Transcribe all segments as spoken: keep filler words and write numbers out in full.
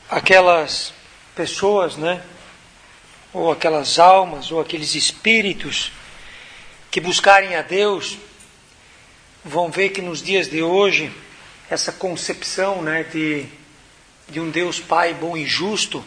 aquelas pessoas, né? Ou aquelas almas, ou aqueles espíritos que buscarem a Deus, vão ver que nos dias de hoje, essa concepção, né, de, de um Deus Pai bom e justo,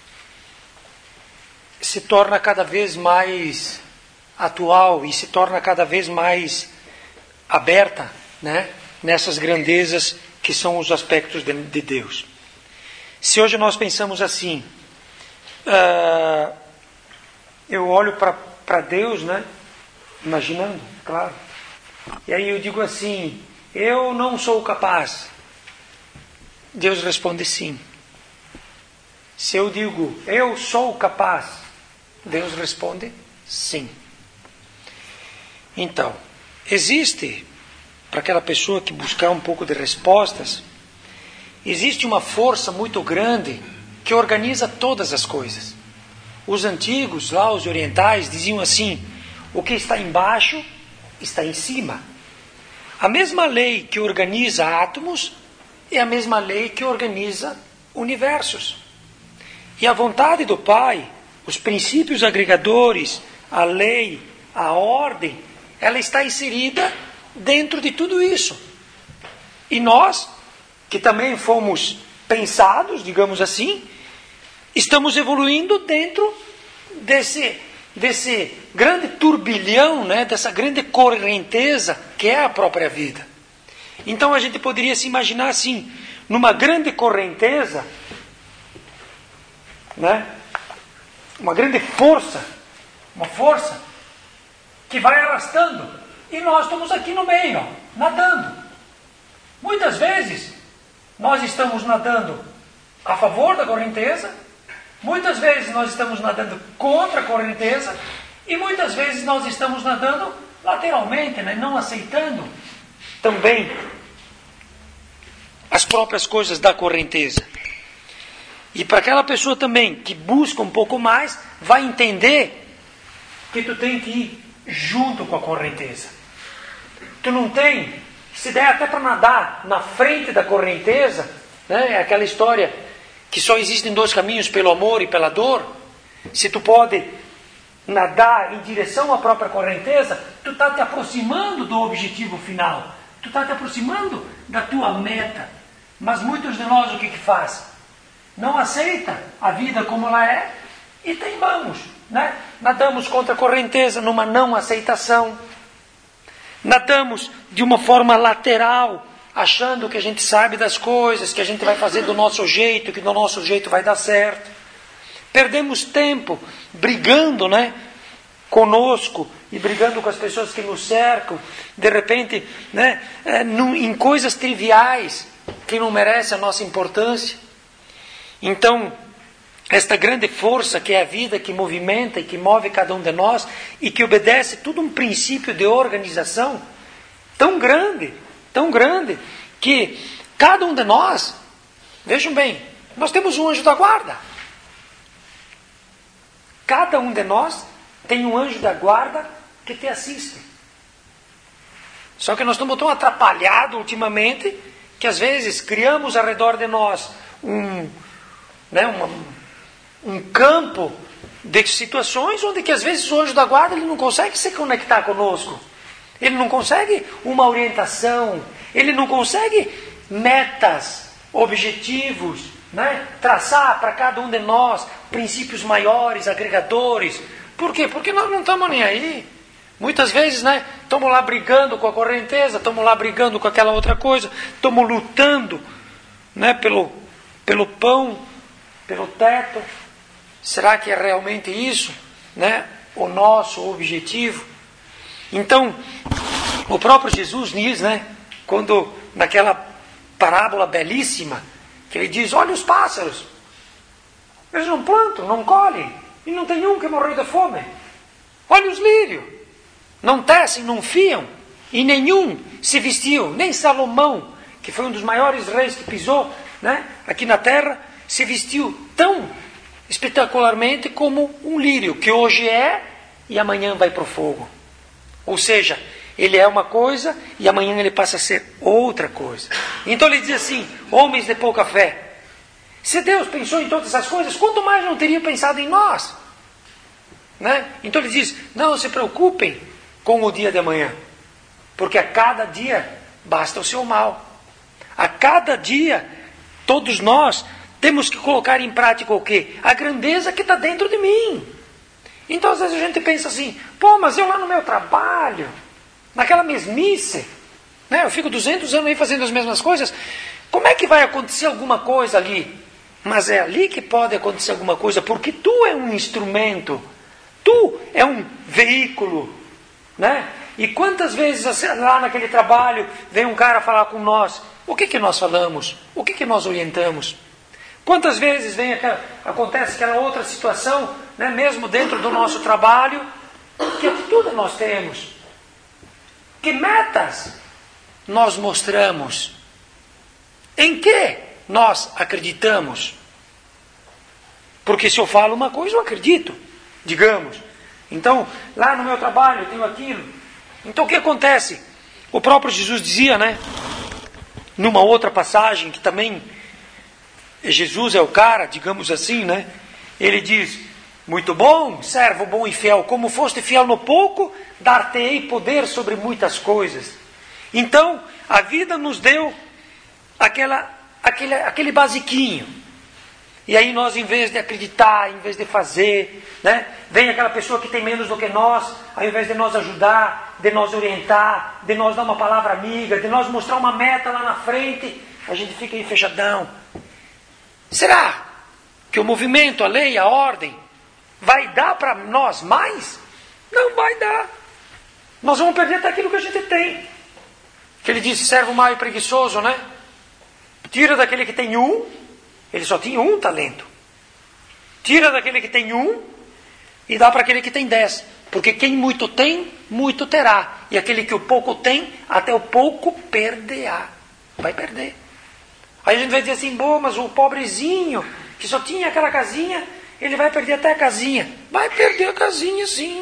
se torna cada vez mais atual e se torna cada vez mais aberta, né, nessas grandezas que são os aspectos de, de Deus. Se hoje nós pensamos assim, uh, eu olho para Deus, né, imaginando, claro, e aí eu digo assim, eu não sou capaz. Deus responde sim. Se eu digo, eu sou capaz, Deus responde sim. Então, existe, para aquela pessoa que buscar um pouco de respostas, existe uma força muito grande que organiza todas as coisas. Os antigos, lá os orientais, diziam assim, o que está embaixo está em cima. A mesma lei que organiza átomos é a mesma lei que organiza universos. E a vontade do Pai, os princípios agregadores, a lei, a ordem, ela está inserida dentro de tudo isso. E nós, que também fomos pensados, digamos assim, estamos evoluindo dentro desse, desse grande turbilhão, né, dessa grande correnteza que é a própria vida. Então a gente poderia se imaginar assim, numa grande correnteza, né, uma grande força, uma força que vai arrastando, e nós estamos aqui no meio, ó, nadando. Muitas vezes nós estamos nadando a favor da correnteza, muitas vezes nós estamos nadando contra a correnteza, e muitas vezes nós estamos nadando lateralmente, né, não aceitando também as próprias coisas da correnteza. E para aquela pessoa também que busca um pouco mais, vai entender que tu tem que ir junto com a correnteza. Tu não tem, se der até para nadar na frente da correnteza, né, é aquela história que só existem dois caminhos, pelo amor e pela dor. Se tu pode nadar em direção à própria correnteza, tu está te aproximando do objetivo final. Tu está te aproximando da tua meta. Mas muitos de nós o que que faz? Não aceita a vida como ela é e teimamos, né? Nadamos contra a correnteza numa não aceitação. Nadamos de uma forma lateral, achando que a gente sabe das coisas, que a gente vai fazer do nosso jeito, que do nosso jeito vai dar certo. Perdemos tempo brigando, né, conosco e brigando com as pessoas que nos cercam, de repente, né, é, num, em coisas triviais que não merecem a nossa importância. Então, esta grande força que é a vida, que movimenta e que move cada um de nós e que obedece todo um princípio de organização tão grande, tão grande, que cada um de nós, vejam bem, nós temos um anjo da guarda. Cada um de nós tem um anjo da guarda que te assiste. Só que nós estamos tão atrapalhados ultimamente que às vezes criamos ao redor de nós um, né, uma, um campo de situações onde que às vezes o anjo da guarda ele não consegue se conectar conosco. Ele não consegue uma orientação, ele não consegue metas, objetivos, né, traçar para cada um de nós princípios maiores, agregadores. Por quê? Porque nós não estamos nem aí. Muitas vezes, né, estamos lá brigando com a correnteza, estamos lá brigando com aquela outra coisa, estamos lutando, né, pelo, pelo pão, pelo teto. Será que é realmente isso, né, o nosso objetivo? Então, o próprio Jesus diz, né, quando naquela parábola belíssima, que ele diz, olha os pássaros, eles não plantam, não colhem, e não tem um que morreu de fome. Olha os lírios, não tecem, não fiam, e nenhum se vestiu, nem Salomão, que foi um dos maiores reis que pisou, né, aqui na terra, se vestiu tão espetacularmente como um lírio, que hoje é e amanhã vai para o fogo. Ou seja, ele é uma coisa e amanhã ele passa a ser outra coisa. Então ele diz assim, homens de pouca fé, Se Deus pensou em todas essas coisas, quanto mais não teria pensado em nós? Né? Então ele diz, não se preocupem com o dia de amanhã, porque a cada dia basta o seu mal. A cada dia, todos nós temos que colocar em prática o quê? A grandeza que está dentro de mim. Então às vezes a gente pensa assim, pô, mas eu lá no meu trabalho, naquela mesmice, né? Eu fico duzentos anos aí fazendo as mesmas coisas, como é que vai acontecer alguma coisa ali? Mas é ali que pode acontecer alguma coisa, porque tu é um instrumento, tu é um veículo, né? E quantas vezes lá naquele trabalho vem um cara falar com nós, o que que nós falamos? O que que nós orientamos? Quantas vezes vem aquela, acontece aquela outra situação, né, mesmo dentro do nosso trabalho, que atitude nós temos? Que metas nós mostramos? Em que nós acreditamos? Porque se eu falo uma coisa, eu acredito, digamos. Então, lá no meu trabalho eu tenho aquilo. Então o que acontece? O próprio Jesus dizia, né? Numa outra passagem, que também Jesus é o cara, digamos assim, né? Ele diz, muito bom, servo bom e fiel, como foste fiel no pouco, dar-te-ei poder sobre muitas coisas. Então, a vida nos deu aquela, aquele, aquele basiquinho. E aí nós, em vez de acreditar, em vez de fazer, né, vem aquela pessoa que tem menos do que nós, ao invés de nós ajudar, de nós orientar, de nós dar uma palavra amiga, de nós mostrar uma meta lá na frente, a gente fica aí fechadão. Será que o movimento, a lei, a ordem, vai dar para nós mais? Não vai dar. Nós vamos perder até aquilo que a gente tem. Que ele disse, servo mau e preguiçoso, né? Tira daquele que tem um, ele só tinha um talento. Tira daquele que tem um e dá para aquele que tem dez. Porque quem muito tem, muito terá. E aquele que o pouco tem, até o pouco perderá. Vai perder. Aí a gente vai dizer assim, bom, mas o pobrezinho, que só tinha aquela casinha, ele vai perder até a casinha. Vai perder a casinha, sim.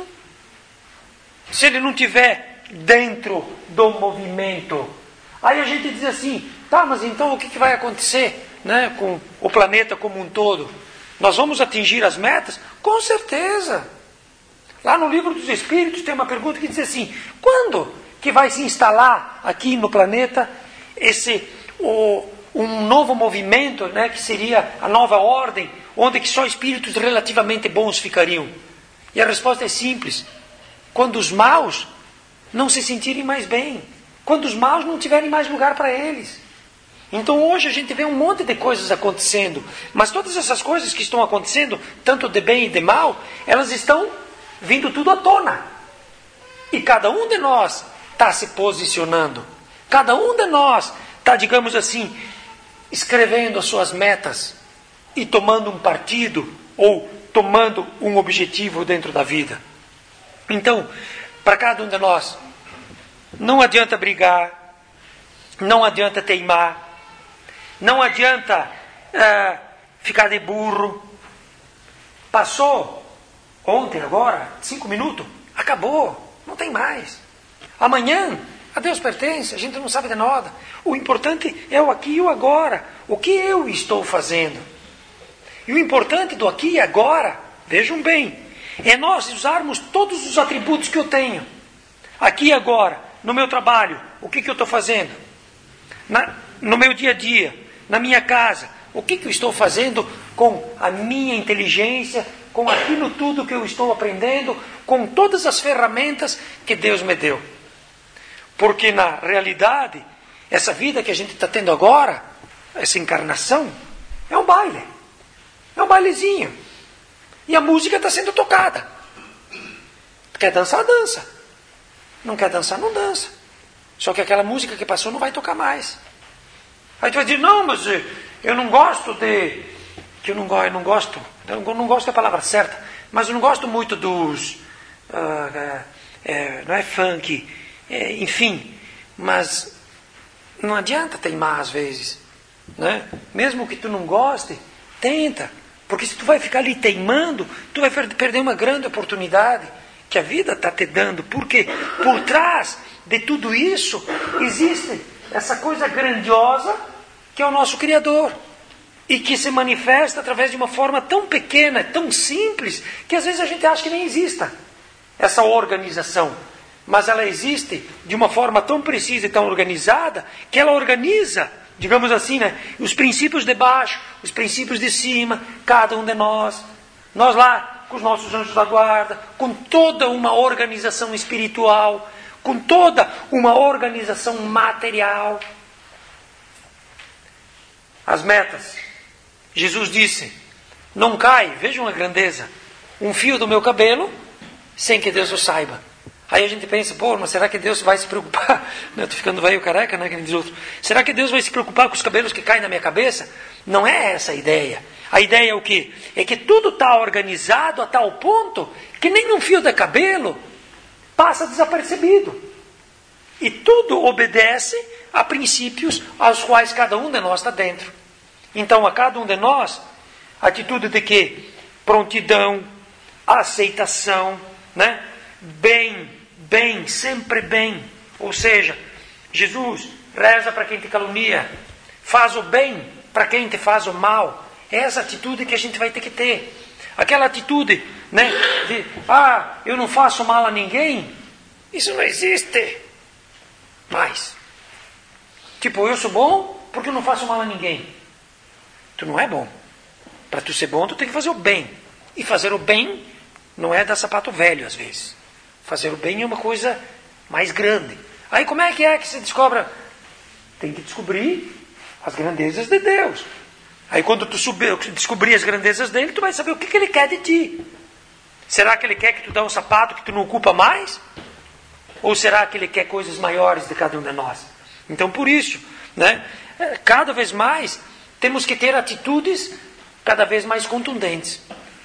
Se ele não tiver dentro do movimento. Aí a gente diz assim, tá, mas então o que, que vai acontecer, né, com o planeta como um todo? Nós vamos atingir as metas? Com certeza. Lá no Livro dos Espíritos tem uma pergunta que diz assim, quando que vai se instalar aqui no planeta esse, o, um novo movimento, né, que seria a nova ordem, onde que só espíritos relativamente bons ficariam? E a resposta é simples, quando os maus não se sentirem mais bem, quando os maus não tiverem mais lugar para eles. Então hoje a gente vê um monte de coisas acontecendo, mas todas essas coisas que estão acontecendo, tanto de bem e de mal, elas estão vindo tudo à tona. E cada um de nós está se posicionando. Cada um de nós está, digamos assim, escrevendo as suas metas e tomando um partido ou tomando um objetivo dentro da vida. Então, para cada um de nós, não adianta brigar, não adianta teimar, não adianta uh, ficar de burro. Passou ontem, agora, cinco minutos, acabou, não tem mais. Amanhã, a Deus pertence, a gente não sabe de nada. O importante é o aqui e o agora, o que eu estou fazendo. E o importante do aqui e agora, vejam bem, é nós usarmos todos os atributos que eu tenho. Aqui e agora, no meu trabalho, o que, que eu estou fazendo? Na, no meu dia a dia, na minha casa, o que, que eu estou fazendo com a minha inteligência, com aquilo tudo que eu estou aprendendo, com todas as ferramentas que Deus me deu. Porque na realidade, essa vida que a gente está tendo agora, essa encarnação, é um baile. É um bailezinho. E a música está sendo tocada. Quer dançar, dança. Não quer dançar, não dança. Só que aquela música que passou não vai tocar mais. Aí tu vai dizer, não, mas eu não gosto de... Que eu não, eu não gosto... Eu não gosto da palavra certa, mas eu não gosto muito dos... Uh, é, não é funk, é, enfim. Mas não adianta teimar às vezes. Né? Mesmo que tu não goste, tenta. Porque se tu vai ficar ali teimando, tu vai perder uma grande oportunidade que a vida está te dando. Porque por trás de tudo isso existe essa coisa grandiosa que é o nosso Criador. e que se manifesta através de uma forma tão pequena, tão simples, que às vezes a gente acha que nem exista essa organização. Mas ela existe de uma forma tão precisa e tão organizada, que ela organiza, digamos assim, né, os princípios de baixo, os princípios de cima, cada um de nós. Nós lá, com os nossos anjos da guarda, com toda uma organização espiritual, com toda uma organização material. As metas. Jesus disse, não cai, vejam a grandeza, um fio do meu cabelo, sem que Deus o saiba. Aí a gente pensa, pô, mas será que Deus vai se preocupar? Eu estou ficando velho careca, né? Que nem diz outro. Será que Deus vai se preocupar com os cabelos que caem na minha cabeça? Não é essa a ideia. A ideia é o quê? É que tudo está organizado a tal ponto que nem um fio de cabelo passa desapercebido. E tudo obedece a princípios aos quais cada um de nós está dentro. Então, a cada um de nós, a atitude de quê? Prontidão, aceitação, né? Bem, bem, sempre bem. Ou seja, Jesus reza para quem te calunia, faz o bem para quem te faz o mal. É essa atitude que a gente vai ter que ter. Aquela atitude, né, de, ah, eu não faço mal a ninguém, isso não existe mais. Tipo, eu sou bom porque eu não faço mal a ninguém. Tu não é bom. Para tu ser bom, tu tem que fazer o bem. E fazer o bem não é dar sapato velho, às vezes. Fazer o bem é uma coisa mais grande. Aí como é que é que se descobre? Tem que descobrir as grandezas de Deus. Aí quando tu subir, descobrir as grandezas dele, tu vai saber o que, que ele quer de ti. Será que ele quer que tu dê um sapato que tu não ocupa mais? Ou será que ele quer coisas maiores de cada um de nós? Então por isso, né, cada vez mais temos que ter atitudes cada vez mais contundentes.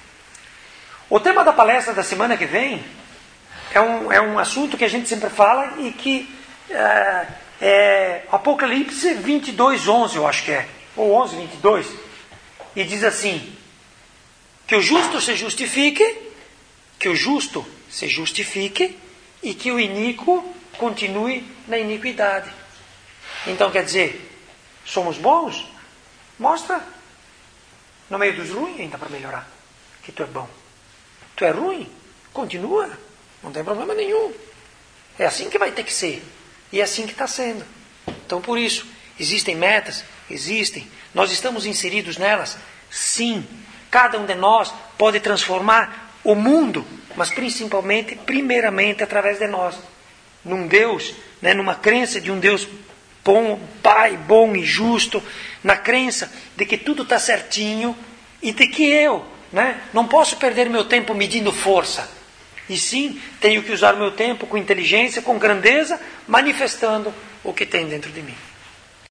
O tema da palestra da semana que vem é um, é um assunto que a gente sempre fala e que é, é Apocalipse vinte e dois, onze, eu acho que é, ou onze, vinte e dois, e diz assim, que o justo se justifique, que o justo se justifique e que o iníquo continue na iniquidade. Então quer dizer, somos bons? Mostra no meio dos ruins ainda para melhorar que tu é bom. Tu é ruim? Continua. Não tem problema nenhum. É assim que vai ter que ser. E é assim que está sendo. Então, por isso, existem metas? Existem. Nós estamos inseridos nelas? Sim. Cada um de nós pode transformar o mundo, mas principalmente, primeiramente, através de nós. Num Deus, né, numa crença de um Deus bom, Pai, bom e justo, na crença de que tudo está certinho e de que eu, né, não posso perder meu tempo medindo força. E sim, tenho que usar o meu tempo com inteligência, com grandeza, manifestando o que tem dentro de mim.